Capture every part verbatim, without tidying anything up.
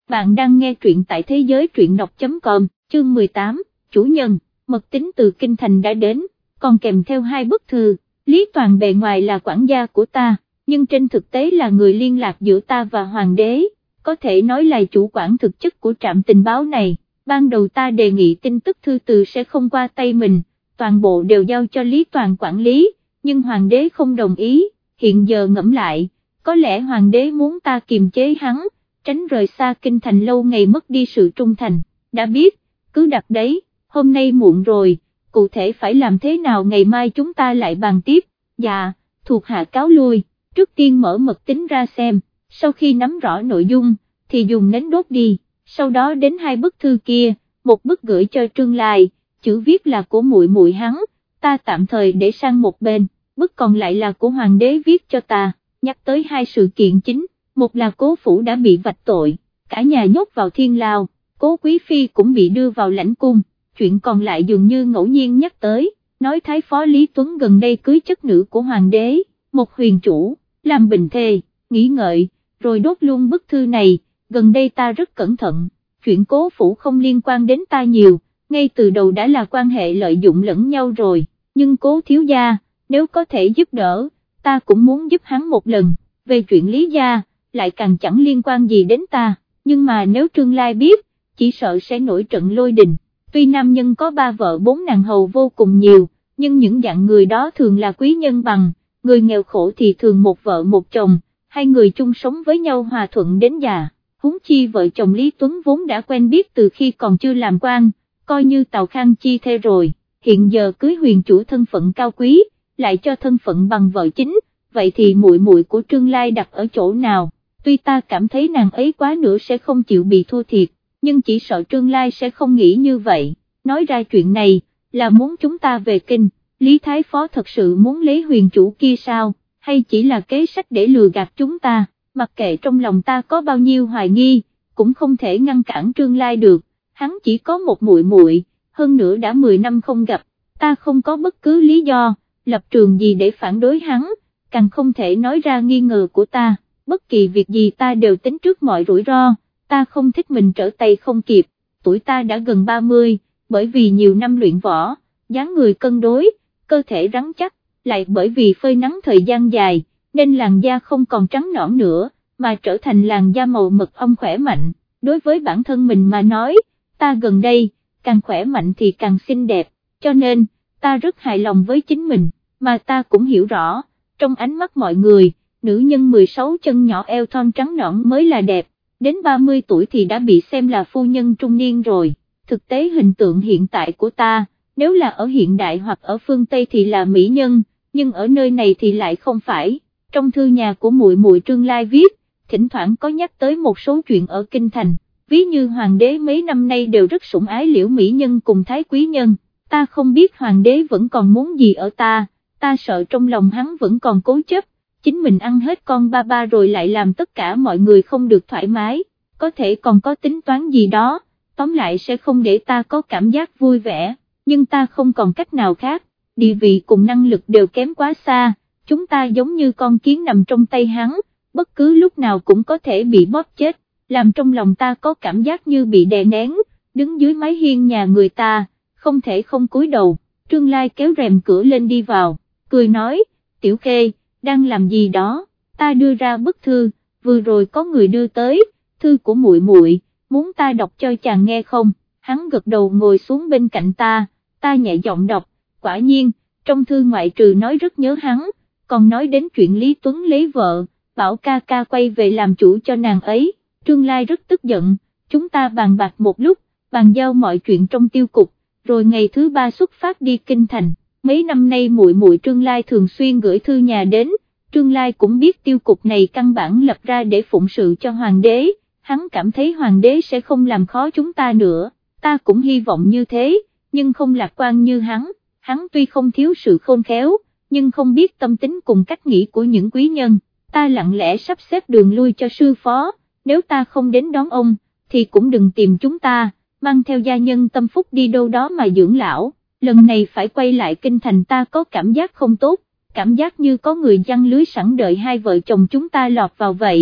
Bạn đang nghe truyện tại thế giới truyện đọc chấm com, chương mười tám, chủ nhân, mật tín từ Kinh Thành đã đến, còn kèm theo hai bức thư. Lý Toàn bề ngoài là quản gia của ta, nhưng trên thực tế là người liên lạc giữa ta và hoàng đế, có thể nói là chủ quản thực chất của trạm tình báo này. Ban đầu ta đề nghị tin tức thư từ sẽ không qua tay mình, toàn bộ đều giao cho Lý Toàn quản lý, nhưng hoàng đế không đồng ý. Hiện giờ ngẫm lại, có lẽ hoàng đế muốn ta kiềm chế hắn, tránh rời xa Kinh Thành lâu ngày mất đi sự trung thành. Đã biết, cứ đặt đấy, hôm nay muộn rồi, cụ thể phải làm thế nào ngày mai chúng ta lại bàn tiếp. Dạ, thuộc hạ cáo lui, trước tiên mở mật tín ra xem, sau khi nắm rõ nội dung, thì dùng nến đốt đi, sau đó đến hai bức thư kia, một bức gửi cho Trương Lai, chữ viết là của muội muội hắn, ta tạm thời để sang một bên, bức còn lại là của hoàng đế viết cho ta, nhắc tới hai sự kiện chính, một là Cố Phủ đã bị vạch tội, cả nhà nhốt vào thiên lao, Cố Quý Phi cũng bị đưa vào lãnh cung, chuyện còn lại dường như ngẫu nhiên nhắc tới, nói Thái Phó Lý Tuấn gần đây cưới chất nữ của hoàng đế, một huyền chủ, làm bình thê, nghĩ ngợi, rồi đốt luôn bức thư này. Gần đây ta rất cẩn thận, chuyện Cố Phủ không liên quan đến ta nhiều, ngay từ đầu đã là quan hệ lợi dụng lẫn nhau rồi, nhưng Cố thiếu gia, nếu có thể giúp đỡ, ta cũng muốn giúp hắn một lần, về chuyện Lý gia, lại càng chẳng liên quan gì đến ta, nhưng mà nếu Trương Lai biết, chỉ sợ sẽ nổi trận lôi đình. Tuy nam nhân có ba vợ bốn nàng hầu vô cùng nhiều, nhưng những dạng người đó thường là quý nhân bằng, người nghèo khổ thì thường một vợ một chồng, hai người chung sống với nhau hòa thuận đến già. Huống chi vợ chồng Lý Tuấn vốn đã quen biết từ khi còn chưa làm quan, coi như Tào Khang chi thê rồi, hiện giờ cưới huyền chủ thân phận cao quý, lại cho thân phận bằng vợ chính, vậy thì muội muội của Trương Lai đặt ở chỗ nào? Tuy ta cảm thấy nàng ấy quá nữa sẽ không chịu bị thua thiệt, nhưng chỉ sợ Trương Lai sẽ không nghĩ như vậy, nói ra chuyện này, là muốn chúng ta về kinh, Lý Thái Phó thật sự muốn lấy huyền chủ kia sao, hay chỉ là kế sách để lừa gạt chúng ta? Mặc kệ trong lòng ta có bao nhiêu hoài nghi, cũng không thể ngăn cản Trương Lai được, hắn chỉ có một muội muội, hơn nữa đã mười năm không gặp, ta không có bất cứ lý do, lập trường gì để phản đối hắn, càng không thể nói ra nghi ngờ của ta, bất kỳ việc gì ta đều tính trước mọi rủi ro, ta không thích mình trở tay không kịp, tuổi ta đã gần ba mươi, bởi vì nhiều năm luyện võ, dáng người cân đối, cơ thể rắn chắc, lại bởi vì phơi nắng thời gian dài, nên làn da không còn trắng nõn nữa, mà trở thành làn da màu mật ong khỏe mạnh. Đối với bản thân mình mà nói, ta gần đây, càng khỏe mạnh thì càng xinh đẹp, cho nên, ta rất hài lòng với chính mình, mà ta cũng hiểu rõ, trong ánh mắt mọi người, nữ nhân mười sáu chân nhỏ eo thon trắng nõn mới là đẹp, đến ba mươi tuổi thì đã bị xem là phu nhân trung niên rồi. Thực tế hình tượng hiện tại của ta, nếu là ở hiện đại hoặc ở phương Tây thì là mỹ nhân, nhưng ở nơi này thì lại không phải. Trong thư nhà của muội muội Trương Lai viết, thỉnh thoảng có nhắc tới một số chuyện ở Kinh Thành, ví như hoàng đế mấy năm nay đều rất sủng ái Liễu mỹ nhân cùng thái quý nhân, ta không biết hoàng đế vẫn còn muốn gì ở ta, ta sợ trong lòng hắn vẫn còn cố chấp, chính mình ăn hết con ba ba rồi lại làm tất cả mọi người không được thoải mái, có thể còn có tính toán gì đó, tóm lại sẽ không để ta có cảm giác vui vẻ, nhưng ta không còn cách nào khác, địa vị cùng năng lực đều kém quá xa. Chúng ta giống như con kiến nằm trong tay hắn, bất cứ lúc nào cũng có thể bị bóp chết, làm trong lòng ta có cảm giác như bị đè nén, đứng dưới mái hiên nhà người ta, không thể không cúi đầu. Trương Lai kéo rèm cửa lên đi vào, cười nói, Tiểu Khê, đang làm gì đó? Ta đưa ra bức thư, vừa rồi có người đưa tới, thư của muội muội, muốn ta đọc cho chàng nghe không? Hắn gật đầu ngồi xuống bên cạnh ta, ta nhẹ giọng đọc, quả nhiên, trong thư ngoại trừ nói rất nhớ hắn, còn nói đến chuyện Lý Tuấn lấy vợ, bảo ca ca quay về làm chủ cho nàng ấy. Trương Lai rất tức giận, chúng ta bàn bạc một lúc, bàn giao mọi chuyện trong tiêu cục, rồi ngày thứ ba xuất phát đi Kinh Thành. Mấy năm nay muội muội Trương Lai thường xuyên gửi thư nhà đến, Trương Lai cũng biết tiêu cục này căn bản lập ra để phụng sự cho hoàng đế, hắn cảm thấy hoàng đế sẽ không làm khó chúng ta nữa, ta cũng hy vọng như thế, nhưng không lạc quan như hắn, hắn tuy không thiếu sự khôn khéo, nhưng không biết tâm tính cùng cách nghĩ của những quý nhân, ta lặng lẽ sắp xếp đường lui cho sư phó, nếu ta không đến đón ông, thì cũng đừng tìm chúng ta, mang theo gia nhân tâm phúc đi đâu đó mà dưỡng lão, lần này phải quay lại Kinh Thành ta có cảm giác không tốt, cảm giác như có người giăng lưới sẵn đợi hai vợ chồng chúng ta lọt vào vậy,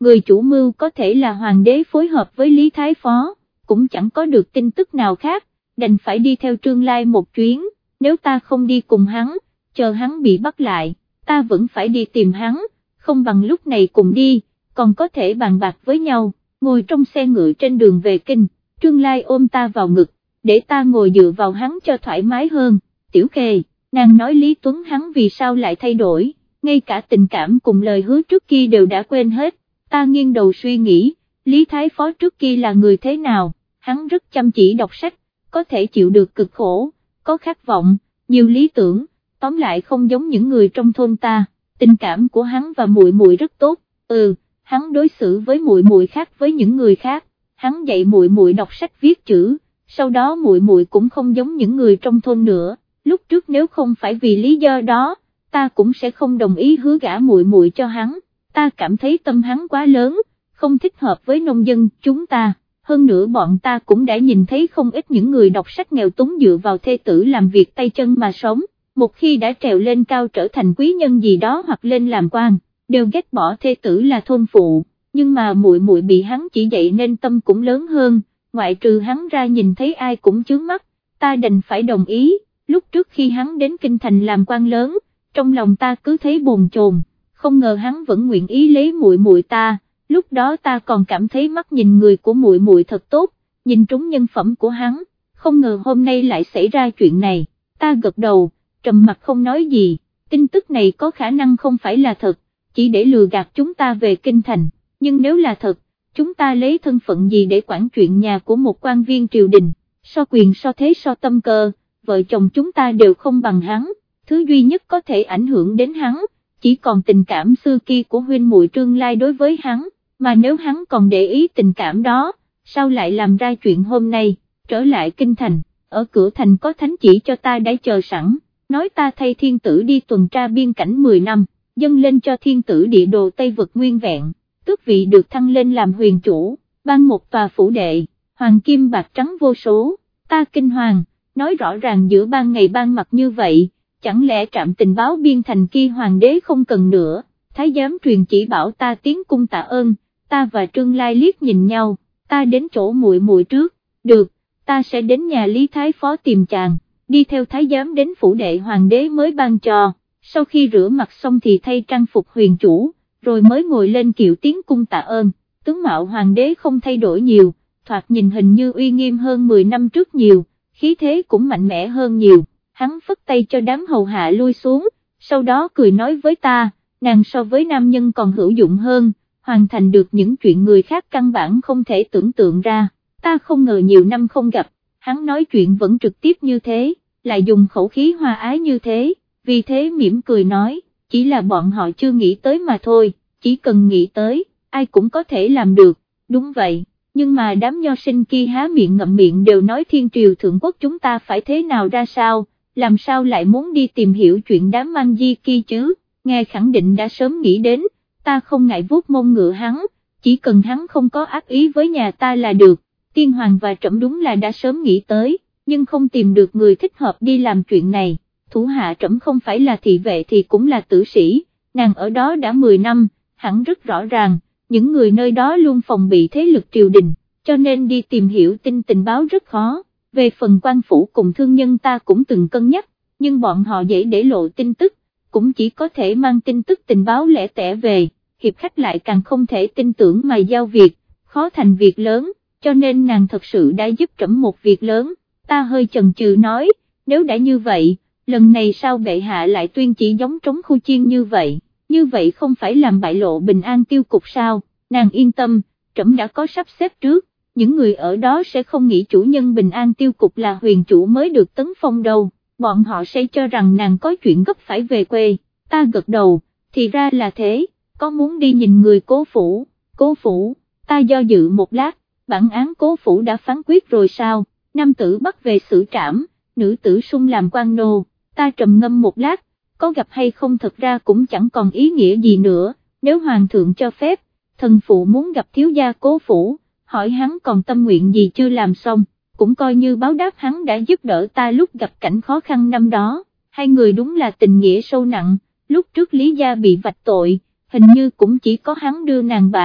người chủ mưu có thể là hoàng đế phối hợp với Lý Thái Phó, cũng chẳng có được tin tức nào khác, đành phải đi theo Trương Lai một chuyến, nếu ta không đi cùng hắn, chờ hắn bị bắt lại, ta vẫn phải đi tìm hắn, không bằng lúc này cùng đi, còn có thể bàn bạc với nhau, ngồi trong xe ngựa trên đường về kinh, Trương Lai ôm ta vào ngực, để ta ngồi dựa vào hắn cho thoải mái hơn, Tiểu Khê, nàng nói Lý Tuấn hắn vì sao lại thay đổi, ngay cả tình cảm cùng lời hứa trước kia đều đã quên hết, ta nghiêng đầu suy nghĩ, Lý Thái Phó trước kia là người thế nào, hắn rất chăm chỉ đọc sách, có thể chịu được cực khổ, có khát vọng, nhiều lý tưởng, tóm lại không giống những người trong thôn ta, tình cảm của hắn và muội muội rất tốt, ừ, hắn đối xử với muội muội khác với những người khác, hắn dạy muội muội đọc sách viết chữ, sau đó muội muội cũng không giống những người trong thôn nữa, lúc trước nếu không phải vì lý do đó, ta cũng sẽ không đồng ý hứa gả muội muội cho hắn, ta cảm thấy tâm hắn quá lớn, không thích hợp với nông dân chúng ta. Hơn nữa bọn ta cũng đã nhìn thấy không ít những người đọc sách nghèo túng dựa vào thê tử làm việc tay chân mà sống, một khi đã trèo lên cao trở thành quý nhân gì đó hoặc lên làm quan, đều ghét bỏ thê tử là thôn phụ, nhưng mà muội muội bị hắn chỉ dạy nên tâm cũng lớn hơn, ngoại trừ hắn ra nhìn thấy ai cũng chướng mắt, ta đành phải đồng ý, lúc trước khi hắn đến kinh thành làm quan lớn, trong lòng ta cứ thấy bồn chồn, không ngờ hắn vẫn nguyện ý lấy muội muội ta. Lúc đó ta còn cảm thấy mắt nhìn người của muội muội thật tốt, nhìn trúng nhân phẩm của hắn, không ngờ hôm nay lại xảy ra chuyện này, ta gật đầu, trầm mặt không nói gì, tin tức này có khả năng không phải là thật, chỉ để lừa gạt chúng ta về kinh thành, nhưng nếu là thật, chúng ta lấy thân phận gì để quản chuyện nhà của một quan viên triều đình, so quyền so thế so tâm cơ, vợ chồng chúng ta đều không bằng hắn, thứ duy nhất có thể ảnh hưởng đến hắn, chỉ còn tình cảm xưa kia của huynh muội Trương Lai đối với hắn. Mà nếu hắn còn để ý tình cảm đó, sao lại làm ra chuyện hôm nay, trở lại kinh thành, ở cửa thành có thánh chỉ cho ta đã chờ sẵn, nói ta thay thiên tử đi tuần tra biên cảnh mười năm, dâng lên cho thiên tử địa đồ Tây Vực nguyên vẹn, tước vị được thăng lên làm huyền chủ, ban một tòa phủ đệ, hoàng kim bạc trắng vô số, ta kinh hoàng, nói rõ ràng giữa ban ngày ban mặt như vậy, chẳng lẽ trạm tình báo biên thành kia hoàng đế không cần nữa, thái giám truyền chỉ bảo ta tiến cung tạ ơn. Ta và Trương Lai liếc nhìn nhau, ta đến chỗ muội muội trước, được, ta sẽ đến nhà Lý Thái Phó tìm chàng, đi theo thái giám đến phủ đệ hoàng đế mới ban cho, sau khi rửa mặt xong thì thay trang phục huyền chủ, rồi mới ngồi lên kiệu tiến cung tạ ơn, tướng mạo hoàng đế không thay đổi nhiều, thoạt nhìn hình như uy nghiêm hơn mười năm trước nhiều, khí thế cũng mạnh mẽ hơn nhiều, hắn phất tay cho đám hầu hạ lui xuống, sau đó cười nói với ta, nàng so với nam nhân còn hữu dụng hơn, hoàn thành được những chuyện người khác căn bản không thể tưởng tượng ra, ta không ngờ nhiều năm không gặp, hắn nói chuyện vẫn trực tiếp như thế, lại dùng khẩu khí hòa ái như thế, vì thế mỉm cười nói, chỉ là bọn họ chưa nghĩ tới mà thôi, chỉ cần nghĩ tới, ai cũng có thể làm được, đúng vậy, nhưng mà đám nho sinh kia há miệng ngậm miệng đều nói thiên triều thượng quốc chúng ta phải thế nào ra sao, làm sao lại muốn đi tìm hiểu chuyện đám mang di kia chứ, nghe khẳng định đã sớm nghĩ đến. Ta không ngại vuốt mông ngựa hắn, chỉ cần hắn không có ác ý với nhà ta là được, tiên hoàng và trẫm đúng là đã sớm nghĩ tới, nhưng không tìm được người thích hợp đi làm chuyện này, thủ hạ trẫm không phải là thị vệ thì cũng là tử sĩ, nàng ở đó đã mười năm, hẳn rất rõ ràng, những người nơi đó luôn phòng bị thế lực triều đình, cho nên đi tìm hiểu tin tình báo rất khó, về phần quan phủ cùng thương nhân ta cũng từng cân nhắc, nhưng bọn họ dễ để lộ tin tức, cũng chỉ có thể mang tin tức tình báo lẻ tẻ về, hiệp khách lại càng không thể tin tưởng mà giao việc, khó thành việc lớn, cho nên nàng thật sự đã giúp trẫm một việc lớn, ta hơi chần chừ nói, nếu đã như vậy, lần này sao bệ hạ lại tuyên chỉ giống trống khu chiên như vậy, như vậy không phải làm bại lộ bình an tiêu cục sao, nàng yên tâm, trẫm đã có sắp xếp trước, những người ở đó sẽ không nghĩ chủ nhân bình an tiêu cục là huyền chủ mới được tấn phong đâu. Bọn họ sẽ cho rằng nàng có chuyện gấp phải về quê, ta gật đầu, thì ra là thế, có muốn đi nhìn người cố phủ, cố phủ, ta do dự một lát, bản án cố phủ đã phán quyết rồi sao, nam tử bắt về xử trảm, nữ tử sung làm quan nô, ta trầm ngâm một lát, có gặp hay không thật ra cũng chẳng còn ý nghĩa gì nữa, nếu hoàng thượng cho phép, thần phụ muốn gặp thiếu gia cố phủ, hỏi hắn còn tâm nguyện gì chưa làm xong. Cũng coi như báo đáp hắn đã giúp đỡ ta lúc gặp cảnh khó khăn năm đó, hai người đúng là tình nghĩa sâu nặng, lúc trước Lý Gia bị vạch tội, hình như cũng chỉ có hắn đưa nàng bạc,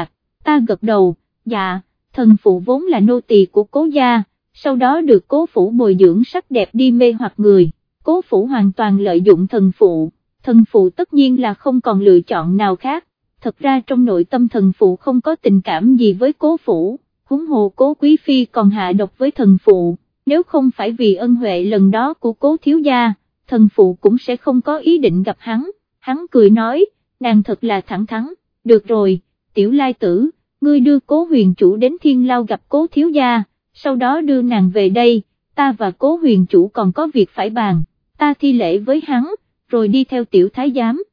Ta gật đầu, dạ, thần phụ vốn là nô tỳ của cố gia, sau đó được cố phủ bồi dưỡng sắc đẹp đi mê hoặc người, cố phủ hoàn toàn lợi dụng thần phụ, thần phụ tất nhiên là không còn lựa chọn nào khác, thật ra trong nội tâm thần phụ không có tình cảm gì với cố phủ, huống hồ cố quý phi còn hạ độc với thần phụ, nếu không phải vì ân huệ lần đó của cố thiếu gia, thần phụ cũng sẽ không có ý định gặp hắn, hắn cười nói, nàng thật là thẳng thắn, được rồi, tiểu lai tử, ngươi đưa cố huyền chủ đến thiên lao gặp cố thiếu gia, sau đó đưa nàng về đây, ta và cố huyền chủ còn có việc phải bàn, ta thi lễ với hắn, rồi đi theo tiểu thái giám,